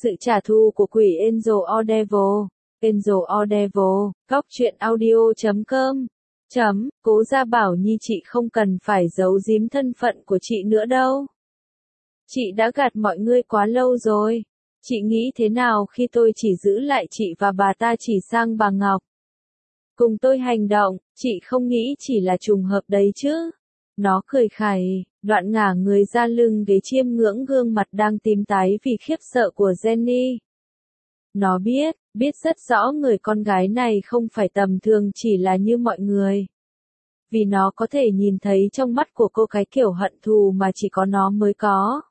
Sự trả thù của quỷ Angel or Devil. Angel or Devil, góc truyện audio.com. Cố Gia bảo Nhi chị không cần phải giấu giếm thân phận của chị nữa đâu. Chị đã gạt mọi người quá lâu rồi. Chị nghĩ thế nào khi tôi chỉ giữ lại chị và bà ta chỉ sang bà Ngọc? Cùng tôi hành động, chị không nghĩ chỉ là trùng hợp đấy chứ? Nó cười khẩy, đoạn ngả người ra lưng ghế chiêm ngưỡng gương mặt đang tím tái vì khiếp sợ của Jenny. Nó biết rất rõ người con gái này không phải tầm thường chỉ là như mọi người. Vì nó có thể nhìn thấy trong mắt của cô cái kiểu hận thù mà chỉ có nó mới có.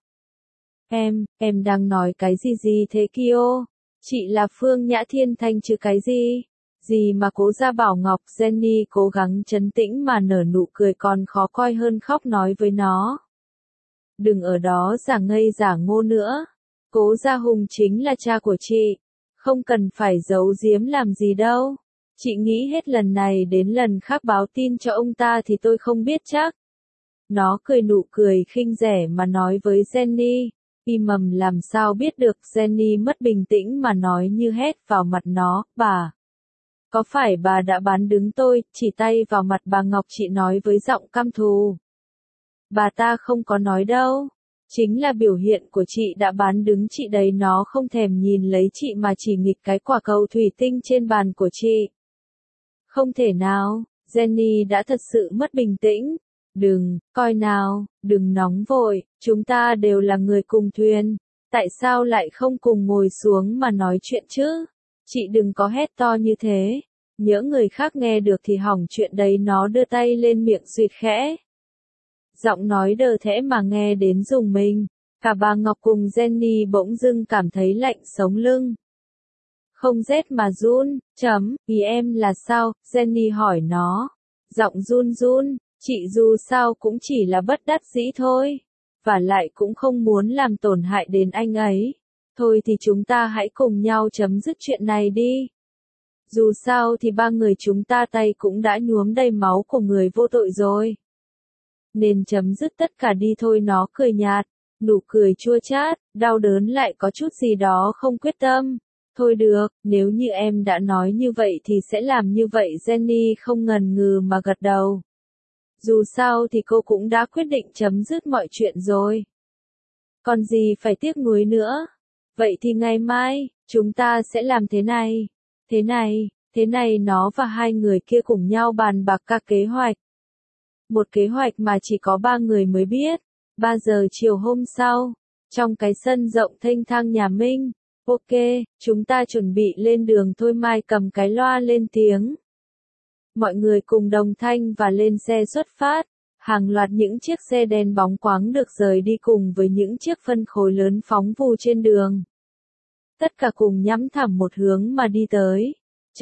Em đang nói cái gì thế Kyo? Chị là Phương Nhã Thiên Thanh chứ cái gì? Gì mà Cố Gia bảo Ngọc. Jenny cố gắng trấn tĩnh mà nở nụ cười còn khó coi hơn khóc nói với nó. Đừng ở đó giả ngây giả ngô nữa. Cố Gia Hùng chính là cha của chị. Không cần phải giấu giếm làm gì đâu. Chị nghĩ hết lần này đến lần khác báo tin cho ông ta thì tôi không biết chắc. Nó cười nụ cười khinh rẻ mà nói với Jenny. Mầm làm sao biết được. Jenny mất bình tĩnh mà nói như hét vào mặt nó. Bà! Có phải bà đã bán đứng tôi? Chỉ tay vào mặt bà Ngọc chị nói với giọng căm thù. Bà ta không có nói đâu. Chính là biểu hiện của chị đã bán đứng chị đấy. Nó không thèm nhìn lấy chị mà chỉ nghịch cái quả cầu thủy tinh trên bàn của chị. Không thể nào. Jenny đã thật sự mất bình tĩnh. Coi nào, đừng nóng vội, chúng ta đều là người cùng thuyền. Tại sao lại không cùng ngồi xuống mà nói chuyện chứ? Chị đừng có hét to như thế. Nhỡ người khác nghe được thì hỏng chuyện đấy. Nó đưa tay lên miệng suyệt khẽ. Giọng nói đờ thẽ mà nghe đến rùng mình. Cả bà Ngọc cùng Jenny bỗng dưng cảm thấy lạnh sống lưng. Không rét mà run. Ý em là sao? Jenny hỏi nó. Giọng run run. Chị dù sao cũng chỉ là bất đắc dĩ thôi. Và lại cũng không muốn làm tổn hại đến anh ấy. Thôi thì chúng ta hãy cùng nhau chấm dứt chuyện này đi. Dù sao thì ba người chúng ta tay cũng đã nhuốm đầy máu của người vô tội rồi. Nên chấm dứt tất cả đi thôi. Nó cười nhạt, nụ cười chua chát, đau đớn lại có chút gì đó không quyết tâm. Thôi được, nếu như em đã nói như vậy thì sẽ làm như vậy. Jenny không ngần ngừ mà gật đầu. Dù sao thì cô cũng đã quyết định chấm dứt mọi chuyện rồi. Còn gì phải tiếc nuối nữa. Vậy thì ngày mai, chúng ta sẽ làm thế này. Thế này nó và hai người kia cùng nhau bàn bạc các kế hoạch. Một kế hoạch mà chỉ có ba người mới biết. 3 giờ chiều hôm sau, trong cái sân rộng thênh thang nhà Minh. Ok, chúng ta chuẩn bị lên đường thôi. Mai cầm cái loa lên tiếng. Mọi người cùng đồng thanh và lên xe xuất phát. Hàng loạt những chiếc xe đen bóng quáng được rời đi cùng với những chiếc phân khối lớn phóng vù trên đường. Tất cả cùng nhắm thẳng một hướng mà đi tới.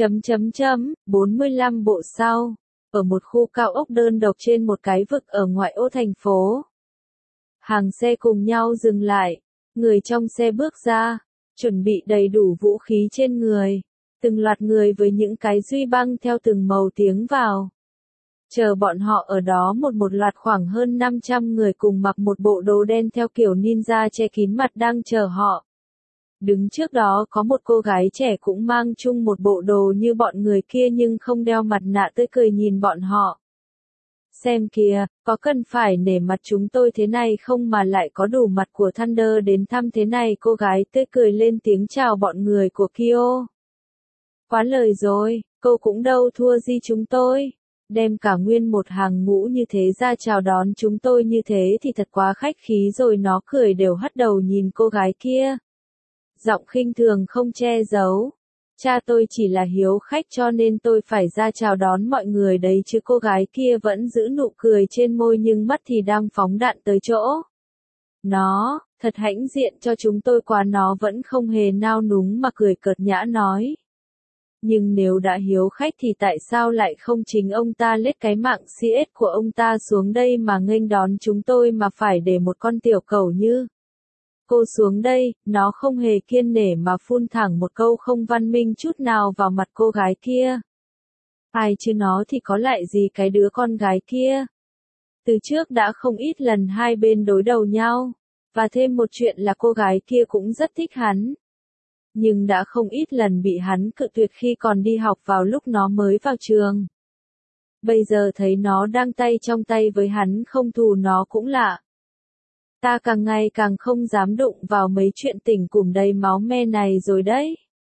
45 bộ sau. Ở một khu cao ốc đơn độc trên một cái vực ở ngoại ô thành phố. Hàng xe cùng nhau dừng lại. Người trong xe bước ra. Chuẩn bị đầy đủ vũ khí trên người. Từng loạt người với những cái duy băng theo từng màu tiếng vào. Chờ bọn họ ở đó một loạt khoảng hơn 500 người cùng mặc một bộ đồ đen theo kiểu ninja che kín mặt đang chờ họ. Đứng trước đó có một cô gái trẻ cũng mang chung một bộ đồ như bọn người kia nhưng không đeo mặt nạ, tươi cười nhìn bọn họ. Xem kìa, có cần phải nể mặt chúng tôi thế này không mà lại có đủ mặt của Thunder đến thăm thế này. Cô gái tươi cười lên tiếng chào bọn người của Kyo. Quá lời rồi, cô cũng đâu thua gì chúng tôi. Đem cả nguyên một hàng ngũ như thế ra chào đón chúng tôi như thế thì thật quá khách khí rồi. Nó cười đều hất đầu nhìn cô gái kia. Giọng khinh thường không che giấu. Cha tôi chỉ là hiếu khách cho nên tôi phải ra chào đón mọi người đấy chứ. Cô gái kia vẫn giữ nụ cười trên môi nhưng mắt thì đang phóng đạn tới chỗ. Nó, thật hãnh diện cho chúng tôi quá. Nó vẫn không hề nao núng mà cười cợt nhã nói. Nhưng nếu đã hiếu khách thì tại sao lại không chính ông ta lết cái mạng CS của ông ta xuống đây mà nghênh đón chúng tôi mà phải để một con tiểu cẩu như cô xuống đây. Nó không hề kiên nể mà phun thẳng một câu không văn minh chút nào vào mặt cô gái kia. Ai chứ nó thì có lại gì cái đứa con gái kia. Từ trước đã không ít lần hai bên đối đầu nhau. Và thêm một chuyện là cô gái kia cũng rất thích hắn. nhưng đã không ít lần bị hắn cự tuyệt khi còn đi học vào lúc nó mới vào trường. Bây giờ thấy nó đang tay trong tay với hắn không thù nó cũng lạ. Ta càng ngày càng không dám đụng vào mấy chuyện tình cùm đầy máu me này rồi đấy.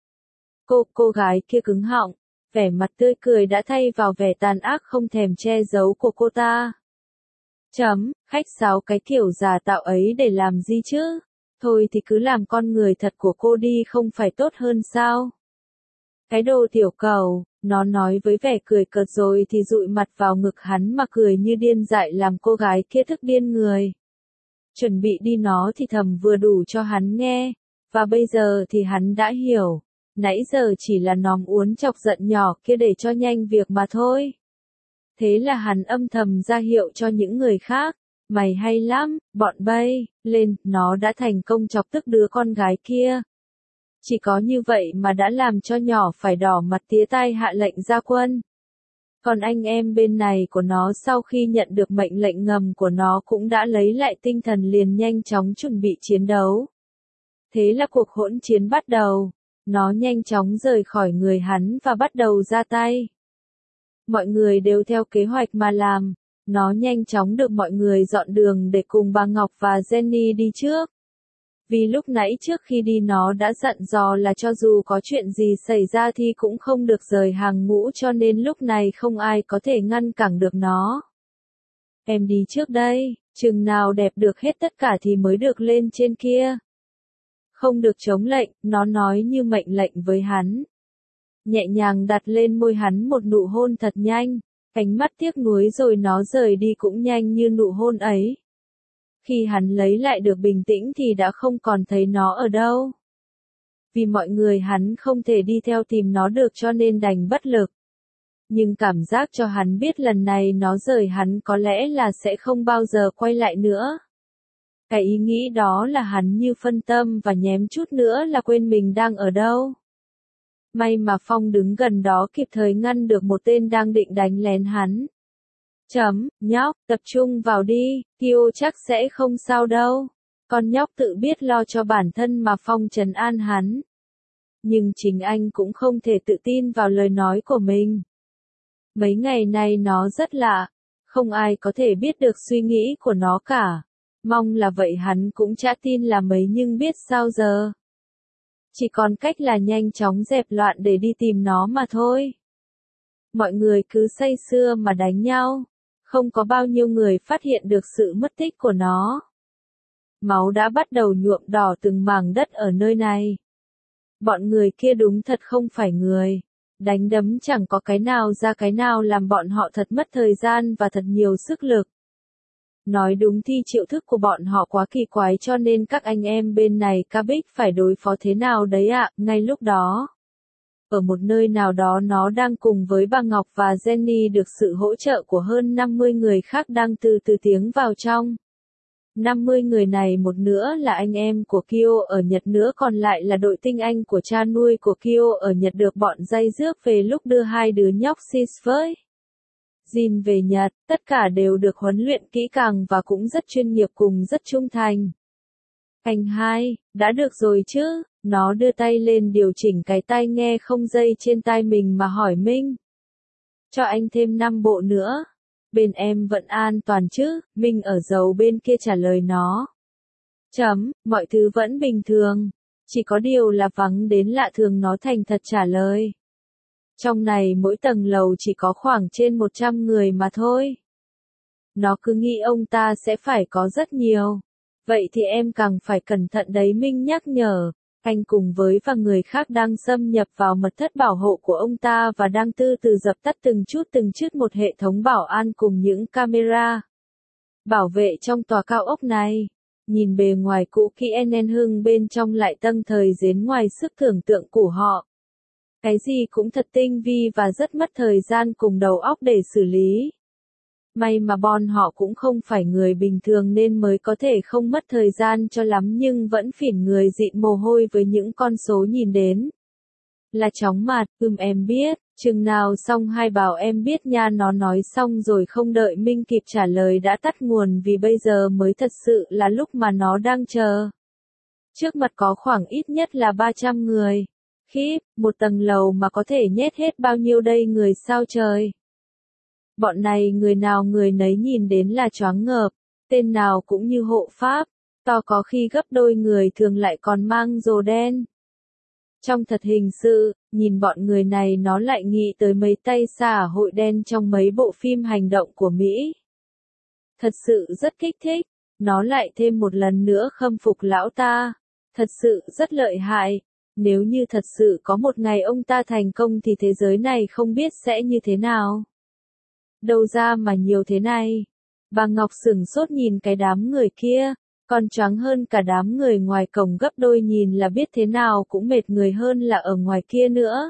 Cô gái kia cứng họng, vẻ mặt tươi cười đã thay vào vẻ tàn ác không thèm che giấu của cô ta. Khách sáo cái kiểu giả tạo ấy để làm gì chứ? Thôi thì cứ làm con người thật của cô đi không phải tốt hơn sao? Cái đồ tiểu cầu, nó nói với vẻ cười cợt rồi thì dụi mặt vào ngực hắn mà cười như điên dại làm cô gái kia thức điên người. Chuẩn bị đi nó thì thầm vừa đủ cho hắn nghe, và bây giờ thì hắn đã hiểu, nãy giờ chỉ là nòm uốn chọc giận nhỏ kia để cho nhanh việc mà thôi. Thế là hắn âm thầm ra hiệu cho những người khác, mày hay lắm, bọn bay, lên, nó đã thành công chọc tức đứa con gái kia. Chỉ có như vậy mà đã làm cho nhỏ phải đỏ mặt tía tai hạ lệnh ra quân. Còn anh em bên này của nó sau khi nhận được mệnh lệnh ngầm của nó cũng đã lấy lại tinh thần liền nhanh chóng chuẩn bị chiến đấu. Thế là cuộc hỗn chiến bắt đầu. Nó nhanh chóng rời khỏi người hắn và bắt đầu ra tay. Mọi người đều theo kế hoạch mà làm. Nó nhanh chóng được mọi người dọn đường để cùng bà Ngọc và Jenny đi trước. Vì lúc nãy trước khi đi nó đã dặn dò là cho dù có chuyện gì xảy ra thì cũng không được rời hàng ngũ cho nên lúc này không ai có thể ngăn cản được nó. Em đi trước đây, chừng nào đẹp được hết tất cả thì mới được lên trên kia. Không được chống lệnh, nó nói như mệnh lệnh với hắn. Nhẹ nhàng đặt lên môi hắn một nụ hôn thật nhanh, ánh mắt tiếc nuối rồi nó rời đi cũng nhanh như nụ hôn ấy. Khi hắn lấy lại được bình tĩnh thì đã không còn thấy nó ở đâu. Vì mọi người hắn không thể đi theo tìm nó được cho nên đành bất lực. Nhưng cảm giác cho hắn biết lần này nó rời hắn có lẽ là sẽ không bao giờ quay lại nữa. Cái ý nghĩ đó là hắn như phân tâm và nhém chút nữa là quên mình đang ở đâu. May mà Phong đứng gần đó kịp thời ngăn được một tên đang định đánh lén hắn. Nhóc, tập trung vào đi, Kyo chắc sẽ không sao đâu. Con nhóc tự biết lo cho bản thân mà Phong trấn an hắn. Nhưng chính anh cũng không thể tự tin vào lời nói của mình. Mấy ngày nay nó rất lạ, không ai có thể biết được suy nghĩ của nó cả. Mong là vậy hắn cũng chả tin là mấy nhưng biết sao giờ. Chỉ còn cách là nhanh chóng dẹp loạn để đi tìm nó mà thôi. Mọi người cứ say sưa mà đánh nhau. Không có bao nhiêu người phát hiện được sự mất tích của nó. Máu đã bắt đầu nhuộm đỏ từng mảng đất ở nơi này. Bọn người kia đúng thật không phải người. Đánh đấm chẳng có cái nào ra cái nào làm bọn họ thật mất thời gian và thật nhiều sức lực. Nói đúng thì triệu thức của bọn họ quá kỳ quái cho nên các anh em bên này Cabix phải đối phó thế nào đấy ạ, ngay lúc đó. Ở một nơi nào đó nó đang cùng với bà Ngọc và Jenny được sự hỗ trợ của hơn 50 người khác đang từ từ tiến vào trong. 50 người này một nữa là anh em của Kyo ở Nhật nữa còn lại là đội tinh anh của cha nuôi của Kyo ở Nhật được bọn dây rước về lúc đưa hai đứa nhóc Sis với Jin về Nhật, tất cả đều được huấn luyện kỹ càng và cũng rất chuyên nghiệp cùng rất trung thành. Anh hai, đã được rồi chứ, nó đưa tay lên điều chỉnh cái tai nghe không dây trên tai mình mà hỏi Minh. Cho anh thêm 5 bộ nữa. Bên em vẫn an toàn chứ, Minh ở dầu bên kia trả lời nó. Mọi thứ vẫn bình thường. Chỉ có điều là vắng đến lạ thường nó thành thật trả lời. Trong này mỗi tầng lầu chỉ có khoảng trên 100 người mà thôi. Nó cứ nghĩ ông ta sẽ phải có rất nhiều. Vậy thì em càng phải cẩn thận đấy Minh nhắc nhở. Anh cùng với và người khác đang xâm nhập vào mật thất bảo hộ của ông ta và đang từ từ dập tắt từng chút một hệ thống bảo an cùng những camera bảo vệ trong tòa cao ốc này. Nhìn bề ngoài cũ kỹ nên hưng bên trong lại tâm thời đến ngoài sức tưởng tượng của họ. Cái gì cũng thật tinh vi và rất mất thời gian cùng đầu óc để xử lý. May mà bọn họ cũng không phải người bình thường nên mới có thể không mất thời gian cho lắm nhưng vẫn phỉn người dịn mồ hôi với những con số nhìn đến. Là chóng mặt, em biết, chừng nào xong hai bảo em biết nha nó nói xong rồi không đợi Minh kịp trả lời đã tắt nguồn vì bây giờ mới thật sự là lúc mà nó đang chờ. Trước mặt có khoảng ít nhất là 300 người. Khiếp, một tầng lầu mà có thể nhét hết bao nhiêu đây người sao trời. Bọn này người nào người nấy nhìn đến là choáng ngợp, tên nào cũng như hộ pháp, to có khi gấp đôi người thường lại còn mang rồ đen. Trong thật hình sự, nhìn bọn người này nó lại nghĩ tới mấy tay xã hội đen trong mấy bộ phim hành động của Mỹ. Thật sự rất kích thích, nó lại thêm một lần nữa khâm phục lão ta. Thật sự rất lợi hại, nếu như thật sự có một ngày ông ta thành công thì thế giới này không biết sẽ như thế nào. Đâu ra mà nhiều thế này. Bà Ngọc sửng sốt nhìn cái đám người kia, còn choáng hơn cả đám người ngoài cổng gấp đôi, nhìn là biết thế nào cũng mệt người hơn là ở ngoài kia nữa.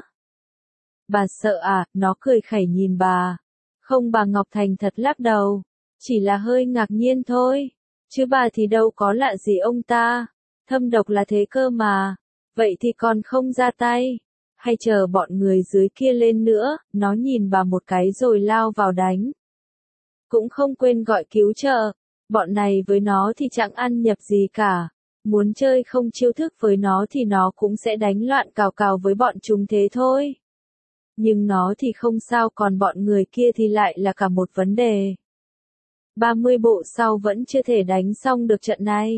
Bà sợ à, nó cười khẩy nhìn bà. Không, bà Ngọc thành thật lắc đầu, chỉ là hơi ngạc nhiên thôi, chứ bà thì đâu có lạ gì ông ta, thâm độc là thế cơ mà, vậy thì còn không ra tay, hay chờ bọn người dưới kia lên nữa, nó nhìn bà một cái rồi lao vào đánh. Cũng không quên gọi cứu trợ, bọn này với nó thì chẳng ăn nhập gì cả, muốn chơi không chiêu thức với nó thì nó cũng sẽ đánh loạn cào cào với bọn chúng thế thôi. Nhưng nó thì không sao, còn bọn người kia thì lại là cả một vấn đề. 30 bộ sau vẫn chưa thể đánh xong được trận này.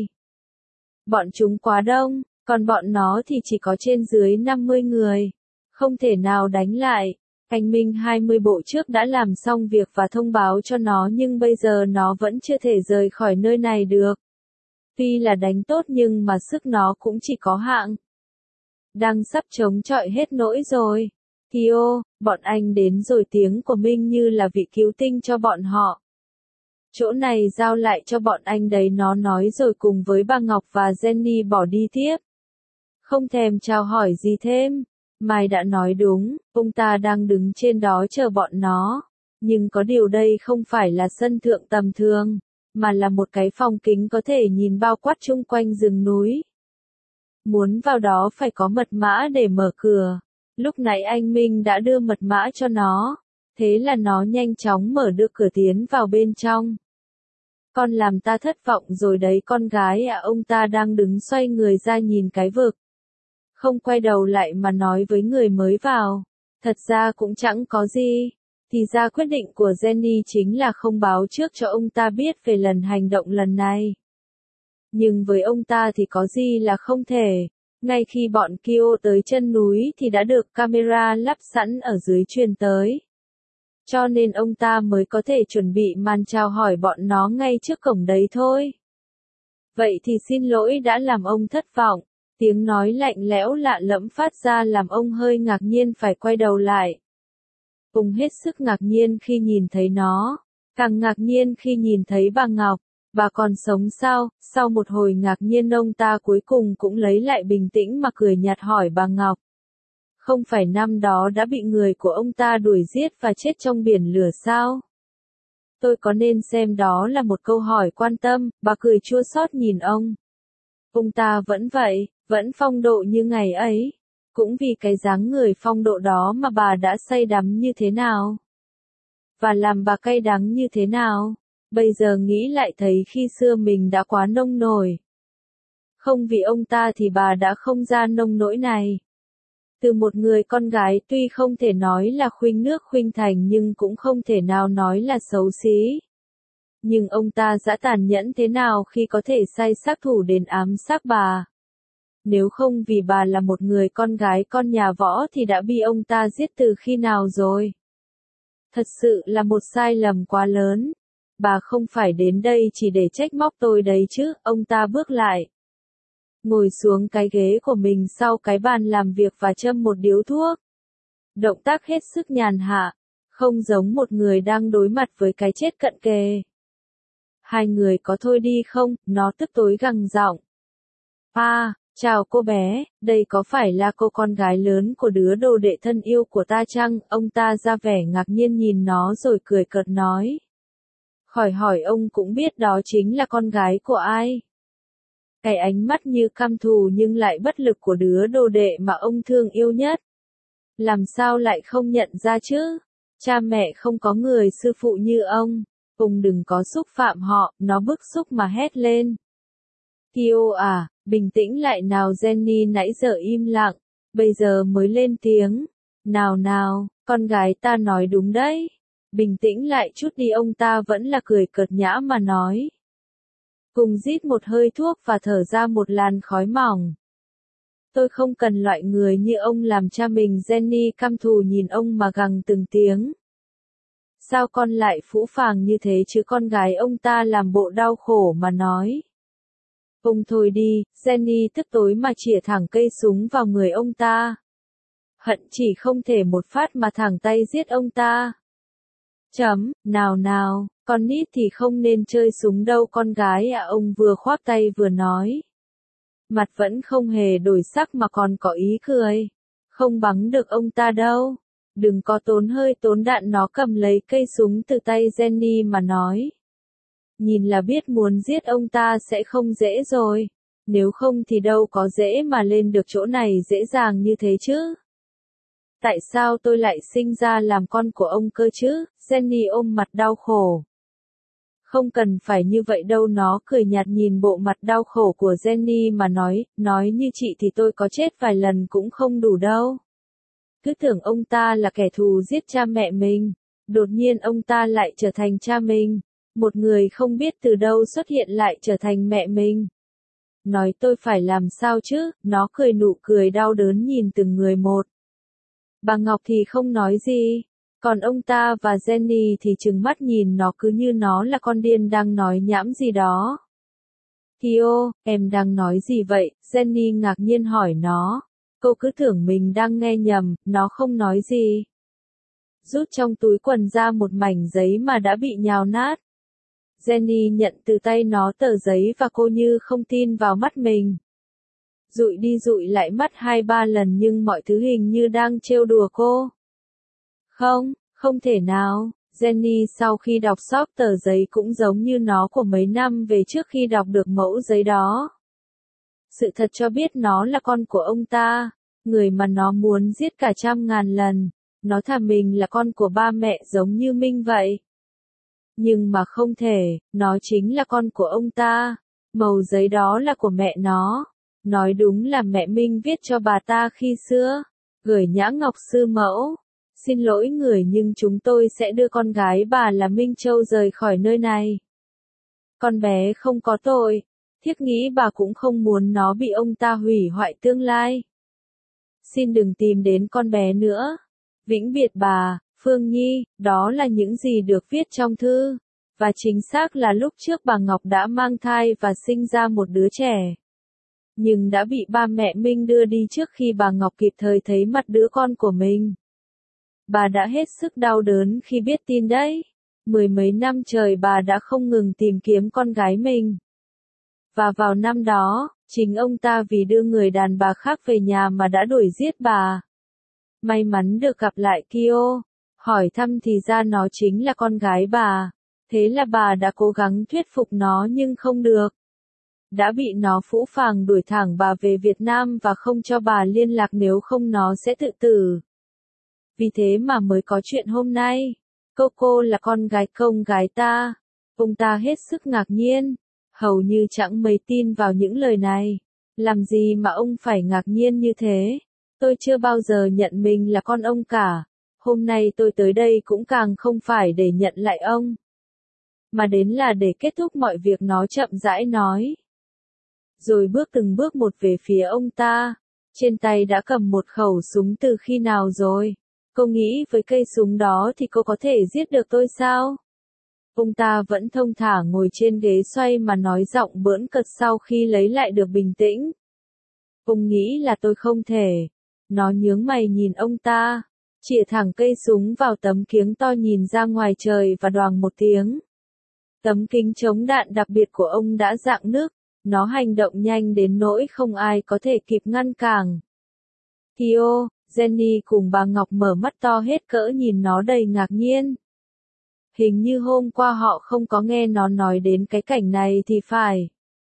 Bọn chúng quá đông, còn bọn nó thì chỉ có trên dưới 50 người. Không thể nào đánh lại. Anh Minh 20 bộ trước đã làm xong việc và thông báo cho nó, nhưng bây giờ nó vẫn chưa thể rời khỏi nơi này được. Tuy là đánh tốt nhưng mà sức nó cũng chỉ có hạn. Đang sắp chống chọi hết nỗi rồi. Kyo, bọn anh đến rồi, tiếng của Minh như là vị cứu tinh cho bọn họ. Chỗ này giao lại cho bọn anh đấy, nó nói rồi cùng với bà Ngọc và Jenny bỏ đi tiếp. Không thèm chào hỏi gì thêm. Mai đã nói đúng, ông ta đang đứng trên đó chờ bọn nó. Nhưng có điều đây không phải là sân thượng tầm thường, mà là một cái phòng kính có thể nhìn bao quát chung quanh rừng núi. Muốn vào đó phải có mật mã để mở cửa. Lúc nãy anh Minh đã đưa mật mã cho nó, thế là nó nhanh chóng mở được cửa tiến vào bên trong. Con làm ta thất vọng rồi đấy con gái ạ, ông ta đang đứng xoay người ra nhìn cái vực. Không quay đầu lại mà nói với người mới vào. Thật ra cũng chẳng có gì. Thì ra quyết định của Jenny chính là không báo trước cho ông ta biết về lần hành động lần này. Nhưng với ông ta thì có gì là không thể. Ngay khi bọn Kyo tới chân núi thì đã được camera lắp sẵn ở dưới truyền tới. Cho nên ông ta mới có thể chuẩn bị màn chào hỏi bọn nó ngay trước cổng đấy thôi. Vậy thì xin lỗi đã làm ông thất vọng. Tiếng nói lạnh lẽo lạ lẫm phát ra làm ông hơi ngạc nhiên phải quay đầu lại. Ông hết sức ngạc nhiên khi nhìn thấy nó, càng ngạc nhiên khi nhìn thấy bà Ngọc. Bà còn sống sao? Sau một hồi ngạc nhiên ông ta cuối cùng cũng lấy lại bình tĩnh mà cười nhạt hỏi bà Ngọc. Không phải năm đó đã bị người của ông ta đuổi giết và chết trong biển lửa sao? Tôi có nên xem đó là một câu hỏi quan tâm, bà cười chua xót nhìn ông. Ông ta vẫn vậy, vẫn phong độ như ngày ấy. Cũng vì cái dáng người phong độ đó mà bà đã say đắm như thế nào. Và làm bà cay đắng như thế nào. Bây giờ nghĩ lại thấy khi xưa mình đã quá nông nổi. Không vì ông ta thì bà đã không ra nông nỗi này. Từ một người con gái tuy không thể nói là khuynh nước khuynh thành nhưng cũng không thể nào nói là xấu xí. Nhưng ông ta dã tàn nhẫn thế nào khi có thể sai sát thủ đến ám sát bà. Nếu không vì bà là một người con gái con nhà võ thì đã bị ông ta giết từ khi nào rồi. Thật sự là một sai lầm quá lớn. Bà không phải đến đây chỉ để trách móc tôi đấy chứ, ông ta bước lại. Ngồi xuống cái ghế của mình sau cái bàn làm việc và châm một điếu thuốc. Động tác hết sức nhàn hạ, không giống một người đang đối mặt với cái chết cận kề. Hai người có thôi đi không? Nó tức tối gằn giọng. Chào cô bé, đây có phải là cô con gái lớn của đứa đồ đệ thân yêu của ta chăng? Ông ta ra vẻ ngạc nhiên nhìn nó rồi cười cợt nói. Khỏi hỏi, ông cũng biết đó chính là con gái của ai. Cái ánh mắt như căm thù nhưng lại bất lực của đứa đồ đệ mà ông thương yêu nhất. Làm sao lại không nhận ra chứ? Cha mẹ không có người sư phụ như ông đừng có xúc phạm họ, nó bức xúc mà hét lên. Kyo à, Bình tĩnh lại nào Jenny nãy giờ im lặng, bây giờ mới lên tiếng. Nào nào, con gái ta nói đúng đấy. Bình tĩnh lại chút đi, ông ta vẫn là cười cợt nhã mà nói. Cùng rít một hơi thuốc và thở ra một làn khói mỏng. Tôi không cần loại người như ông làm cha mình. Jenny căm thù nhìn ông mà gằn từng tiếng. Sao con lại phũ phàng như thế chứ? Con gái ông ta làm bộ đau khổ mà nói. Ông thôi đi, Jenny tức tối mà chĩa thẳng cây súng vào người ông ta. Hận chỉ không thể một phát mà thẳng tay giết ông ta. Nào nào, con nít thì không nên chơi súng đâu con gái ạ. Ông vừa khoác tay vừa nói. Mặt vẫn không hề đổi sắc mà còn có ý cười. Không bắn được ông ta đâu. Đừng có tốn hơi tốn đạn. Nó cầm lấy cây súng từ tay Jenny mà nói. Nhìn là biết muốn giết ông ta sẽ không dễ rồi. Nếu không thì đâu có dễ mà lên được chỗ này dễ dàng như thế chứ. Tại sao tôi lại sinh ra làm con của ông cơ chứ? Jenny ôm mặt đau khổ. Không cần phải như vậy đâu. Nó cười nhạt nhìn bộ mặt đau khổ của Jenny mà nói như chị thì tôi có chết vài lần cũng không đủ đâu. Cứ tưởng ông ta là kẻ thù giết cha mẹ mình. Đột nhiên ông ta lại trở thành cha mình. Một người không biết từ đâu xuất hiện lại trở thành mẹ mình. Nói tôi phải làm sao chứ? Nó cười nụ cười đau đớn nhìn từng người một. Bà Ngọc thì không nói gì. Còn ông ta và Jenny thì trừng mắt nhìn nó cứ như nó là con điên đang nói nhảm gì đó. Kyo, em đang nói gì vậy? Jenny ngạc nhiên hỏi nó. Cô cứ tưởng mình đang nghe nhầm, nó không nói gì. Rút trong túi quần ra một mảnh giấy mà đã bị nhào nát. Jenny nhận từ tay nó tờ giấy và cô như không tin vào mắt mình. Dụi đi dụi lại mắt 2-3 lần nhưng mọi thứ hình như đang trêu đùa cô. Không thể nào. Jenny sau khi đọc sót tờ giấy cũng giống như nó của mấy năm về trước khi đọc được mẫu giấy đó. Sự thật cho biết nó là con của ông ta, người mà nó muốn giết cả 100.000 lần. Nó thà mình là con của ba mẹ giống như Minh vậy. Nhưng mà không thể, nó chính là con của ông ta. Mẩu giấy đó là của mẹ nó. Nói đúng là mẹ Minh viết cho bà ta khi xưa. Gửi Nhã Ngọc sư mẫu. Xin lỗi người nhưng chúng tôi sẽ đưa con gái bà là Minh Châu rời khỏi nơi này. Con bé không có tội. Thiết nghĩ bà cũng không muốn nó bị ông ta hủy hoại tương lai. Xin đừng tìm đến con bé nữa. Vĩnh biệt bà, Phương Nhi, đó là những gì được viết trong thư. Và chính xác là lúc trước bà Ngọc đã mang thai và sinh ra một đứa trẻ. Nhưng đã bị ba mẹ Minh đưa đi trước khi bà Ngọc kịp thời thấy mặt đứa con của mình. Bà đã hết sức đau đớn khi biết tin đấy. 10 mấy năm trời bà đã không ngừng tìm kiếm con gái mình. Và vào năm đó, chính ông ta vì đưa người đàn bà khác về nhà mà đã đuổi giết bà. May mắn được gặp lại Kyo. Hỏi thăm thì ra nó chính là con gái bà. Thế là bà đã cố gắng thuyết phục nó nhưng không được. Đã bị nó phũ phàng đuổi thẳng bà về Việt Nam và không cho bà liên lạc nếu không nó sẽ tự tử. Vì thế mà mới có chuyện hôm nay. Cô là con gái công gái ta. Ông ta hết sức ngạc nhiên. Hầu như chẳng mấy tin vào những lời này. Làm gì mà ông phải ngạc nhiên như thế? Tôi chưa bao giờ nhận mình là con ông cả. Hôm nay tôi tới đây cũng càng không phải để nhận lại ông. Mà đến là để kết thúc mọi việc, nó chậm rãi nói. Rồi bước từng bước một về phía ông ta. Trên tay đã cầm một khẩu súng từ khi nào rồi? Cô nghĩ với cây súng đó thì cô có thể giết được tôi sao? Ông ta vẫn thong thả ngồi trên ghế xoay mà nói giọng bỡn cợt sau khi lấy lại được bình tĩnh. Ông nghĩ là tôi không thể. Nó nhướng mày nhìn ông ta. Chĩa thẳng cây súng vào tấm kiếng to nhìn ra ngoài trời và đoàng một tiếng. Tấm kính chống đạn đặc biệt của ông đã rạn nứt. Nó hành động nhanh đến nỗi không ai có thể kịp ngăn cản. Kyo, Jenny cùng bà Ngọc mở mắt to hết cỡ nhìn nó đầy ngạc nhiên. Hình như hôm qua họ không có nghe nó nói đến cái cảnh này thì phải.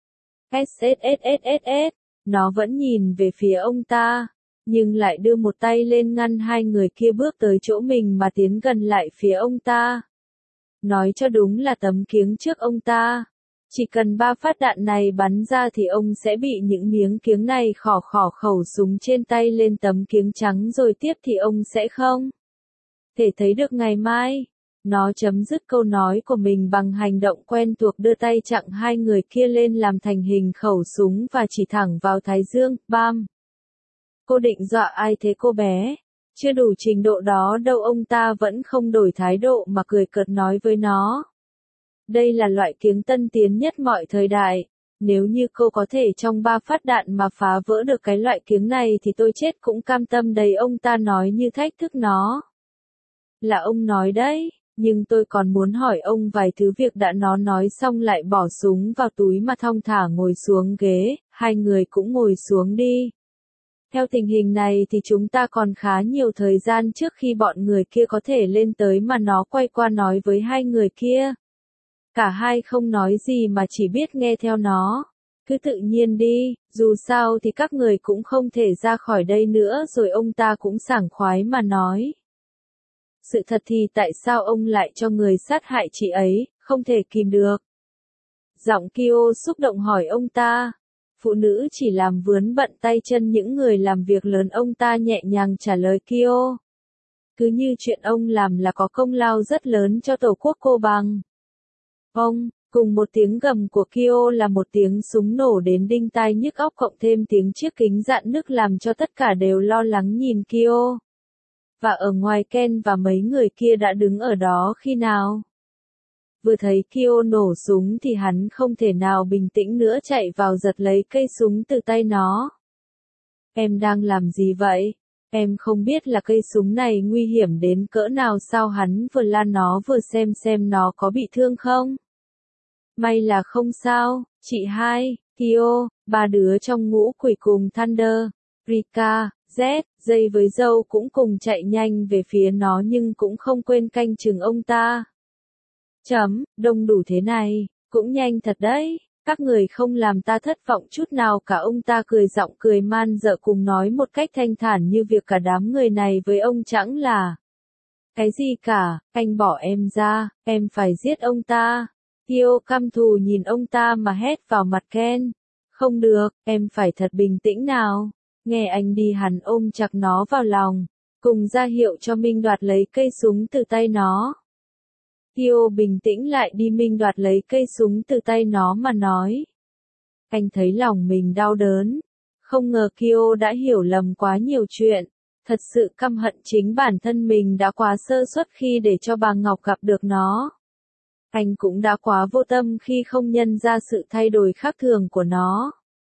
SSSSSS, nó vẫn nhìn về phía ông ta, nhưng lại đưa một tay lên ngăn hai người kia bước tới chỗ mình mà tiến gần lại phía ông ta. Nói cho đúng là tấm kiếng trước ông ta. Chỉ cần 3 phát đạn này bắn ra thì ông sẽ bị những miếng kiếng này khỏ khẩu súng trên tay lên tấm kiếng trắng rồi tiếp thì ông sẽ không thể thấy được ngày mai. Nó chấm dứt câu nói của mình bằng hành động quen thuộc đưa tay chặn hai người kia lên làm thành hình khẩu súng và chỉ thẳng vào thái dương, bam. Cô định dọa ai thế cô bé? Chưa đủ trình độ đó đâu, ông ta vẫn không đổi thái độ mà cười cợt nói với nó. Đây là loại kiếng tân tiến nhất mọi thời đại. Nếu như cô có thể trong 3 phát đạn mà phá vỡ được cái loại kiếng này thì tôi chết cũng cam tâm đấy, ông ta nói như thách thức nó. Là ông nói đấy, nhưng tôi còn muốn hỏi ông vài thứ việc đã. Nó nói xong lại bỏ súng vào túi mà thong thả ngồi xuống ghế, hai người cũng ngồi xuống đi. Theo tình hình này thì chúng ta còn khá nhiều thời gian trước khi bọn người kia có thể lên tới, mà nó quay qua nói với hai người kia. Cả hai không nói gì mà chỉ biết nghe theo nó. Cứ tự nhiên đi, dù sao thì các người cũng không thể ra khỏi đây nữa rồi, ông ta cũng sảng khoái mà nói. Sự thật thì tại sao ông lại cho người sát hại chị ấy, không thể kìm được. Giọng Kyo xúc động hỏi ông ta. Phụ nữ chỉ làm vướng bận tay chân những người làm việc lớn, ông ta nhẹ nhàng trả lời Kyo. Cứ như chuyện ông làm là có công lao rất lớn cho tổ quốc cô bằng. Ông, cùng một tiếng gầm của Kyo là một tiếng súng nổ đến đinh tai nhức óc, cộng thêm tiếng chiếc kính rạn nứt làm cho tất cả đều lo lắng nhìn Kyo. Và ở ngoài Ken và mấy người kia đã đứng ở đó khi nào vừa thấy Kyo nổ súng thì hắn không thể nào bình tĩnh nữa, chạy vào giật lấy cây súng từ tay nó. Em đang làm gì vậy? Em không biết là cây súng này nguy hiểm đến cỡ nào sao? Hắn vừa la nó vừa xem nó có bị thương không. May là không sao, chị hai, Kyo, ba đứa trong ngũ quỷ cùng Thunder, Rika, Z, dây với dâu cũng cùng chạy nhanh về phía nó nhưng cũng không quên canh chừng ông ta. Đông đủ thế này, cũng nhanh thật đấy, các người không làm ta thất vọng chút nào cả. Ông ta cười giọng cười man dợ cùng nói một cách thanh thản như việc cả đám người này với ông chẳng là cái gì cả. Anh bỏ em ra, em phải giết ông ta. Kyo căm thù nhìn ông ta mà hét vào mặt Ken. Không được, em phải thật bình tĩnh nào. Nghe anh đi. Hắn ôm chặt nó vào lòng, cùng ra hiệu cho Minh đoạt lấy cây súng từ tay nó. Kyo bình tĩnh lại đi. Minh đoạt lấy cây súng từ tay nó mà nói. Anh thấy lòng mình đau đớn. Không ngờ Kyo đã hiểu lầm quá nhiều chuyện. Thật sự căm hận chính bản thân mình đã quá sơ suất khi để cho bà Ngọc gặp được nó. Anh cũng đã quá vô tâm khi không nhận ra sự thay đổi khác thường của nó.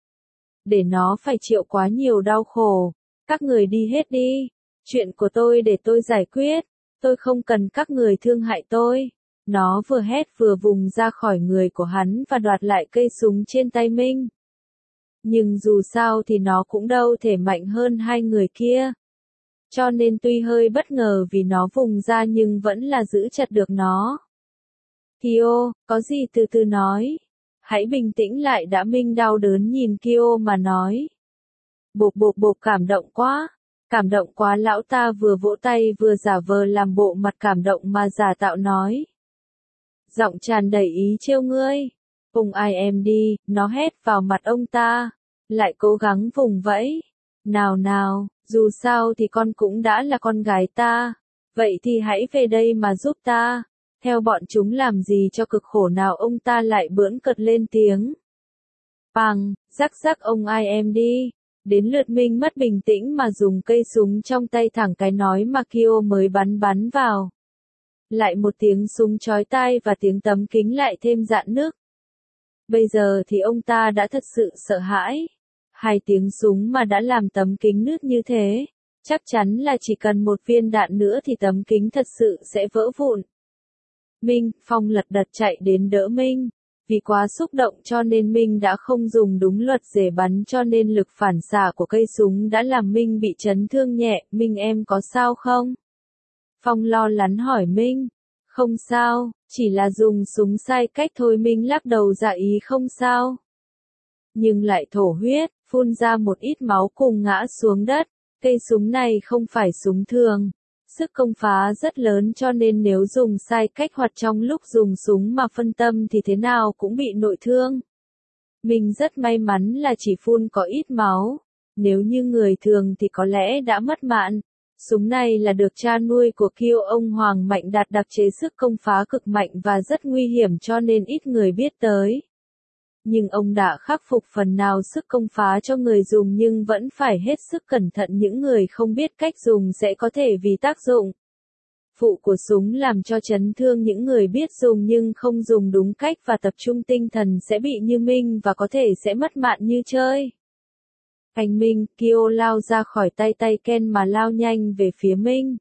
Để nó phải chịu quá nhiều đau khổ. Các người đi hết đi. Chuyện của tôi để tôi giải quyết. Tôi không cần các người thương hại tôi. Nó vừa hét vừa vùng ra khỏi người của hắn và đoạt lại cây súng trên tay Minh. Nhưng dù sao thì nó cũng đâu thể mạnh hơn hai người kia. Cho nên tuy hơi bất ngờ vì nó vùng ra nhưng vẫn là giữ chặt được nó. Kyo, có gì từ từ nói. Hãy bình tĩnh lại đã. Minh đau đớn nhìn Kyo mà nói. Bộp cảm động quá. Cảm động quá. Lão ta vừa vỗ tay vừa giả vờ làm bộ mặt cảm động mà giả tạo nói. Giọng tràn đầy ý trêu ngươi. Vùng ai em đi, nó hét vào mặt ông ta. Lại cố gắng vùng vẫy. Nào, dù sao thì con cũng đã là con gái ta. Vậy thì hãy về đây mà giúp ta. Theo bọn chúng làm gì cho cực khổ nào. Ông ta lại bỡn cợt lên tiếng. Pằng, rắc ông ai em đi. Đến lượt Minh mất bình tĩnh mà dùng cây súng trong tay thẳng cái nói mà Kyo mới bắn vào. Lại một tiếng súng chói tai và tiếng tấm kính lại thêm rạn nước. Bây giờ thì ông ta đã thật sự sợ hãi. Hai tiếng súng mà đã làm tấm kính nứt như thế. Chắc chắn là chỉ cần một viên đạn nữa thì tấm kính thật sự sẽ vỡ vụn. Minh, Phong lật đật chạy đến đỡ Minh. Vì quá xúc động cho nên Minh đã không dùng đúng luật rể bắn cho nên lực phản xạ của cây súng đã làm Minh bị chấn thương nhẹ. Minh em có sao không? Phong lo lắng hỏi Minh. Không sao, chỉ là dùng súng sai cách thôi. Minh lắc đầu dạ ý không sao. Nhưng lại thổ huyết, phun ra một ít máu cùng ngã xuống đất. Cây súng này không phải súng thường. sức công phá rất lớn cho nên nếu dùng sai cách hoặc trong lúc dùng súng mà phân tâm thì thế nào cũng bị nội thương. Mình rất may mắn là chỉ phun có ít máu. Nếu như người thường thì có lẽ đã mất mạng. Súng này là được cha nuôi của Kyo ông Hoàng Mạnh Đạt đặc chế sức công phá cực mạnh và rất nguy hiểm cho nên ít người biết tới. Nhưng ông đã khắc phục phần nào sức công phá cho người dùng nhưng vẫn phải hết sức cẩn thận, những người không biết cách dùng sẽ có thể vì tác dụng phụ của súng làm cho chấn thương, những người biết dùng nhưng không dùng đúng cách và tập trung tinh thần sẽ bị như Minh và có thể sẽ mất mạng như chơi. Anh Minh, Kyo lao ra khỏi tay Ken mà lao nhanh về phía Minh.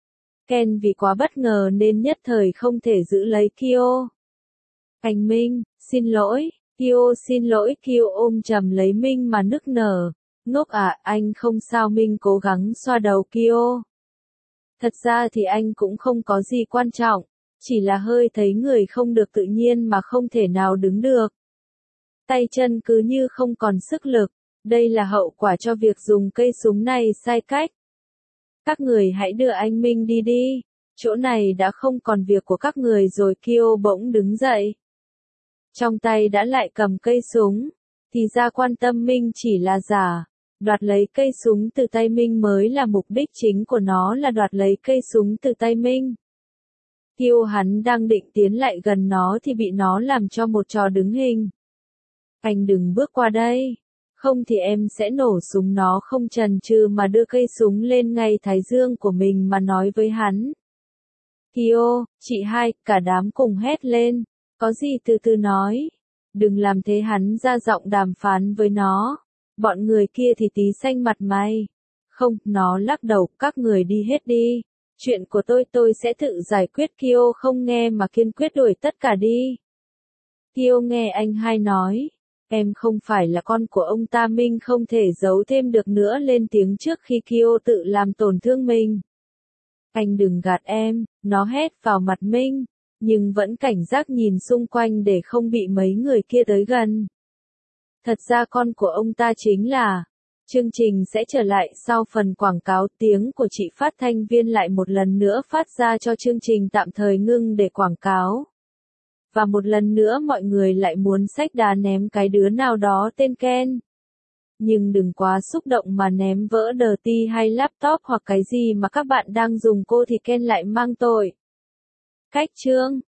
Ken vì quá bất ngờ nên nhất thời không thể giữ lấy Kyo. Anh Minh, xin lỗi. Kyo xin lỗi. Kyo ôm chầm lấy Minh mà nức nở. Ngốc à, anh không sao. Minh cố gắng xoa đầu Kyo. Thật ra thì anh cũng không có gì quan trọng, chỉ là hơi thấy người không được tự nhiên mà không thể nào đứng được. Tay chân cứ như không còn sức lực, đây là hậu quả cho việc dùng cây súng này sai cách. Các người hãy đưa anh Minh đi đi, chỗ này đã không còn việc của các người rồi. Kyo bỗng đứng dậy. Trong tay đã lại cầm cây súng, thì ra quan tâm Minh chỉ là giả. Đoạt lấy cây súng từ tay Minh mới là mục đích chính của nó, là đoạt lấy cây súng từ tay Minh. Kyo hắn đang định tiến lại gần nó thì bị nó làm cho một trò đứng hình. Anh đừng bước qua đây, không thì em sẽ nổ súng. Nó không chần chừ mà đưa cây súng lên ngay thái dương của mình mà nói với hắn. Kyo, chị hai, cả đám cùng hét lên. Có gì từ từ nói. Đừng làm thế. Hắn ra giọng đàm phán với nó. Bọn người kia thì tí xanh mặt mày. Không, nó lắc đầu, các người đi hết đi. Chuyện của tôi sẽ tự giải quyết. Kyo không nghe mà kiên quyết đuổi tất cả đi. Kyo nghe anh hai nói. Em không phải là con của ông ta. Minh không thể giấu thêm được nữa lên tiếng trước khi Kyo tự làm tổn thương mình. Anh đừng gạt em, nó hét vào mặt Minh, nhưng vẫn cảnh giác nhìn xung quanh để không bị mấy người kia tới gần. Thật ra con của ông ta chính là... Chương trình sẽ trở lại sau phần quảng cáo. Tiếng của chị phát thanh viên lại một lần nữa phát ra cho chương trình tạm thời ngưng để quảng cáo. Và một lần nữa mọi người lại muốn xách đá ném cái đứa nào đó tên Ken. Nhưng đừng quá xúc động mà ném vỡ đờ ti hay laptop hoặc cái gì mà các bạn đang dùng cô thì Ken lại mang tội. Cách chương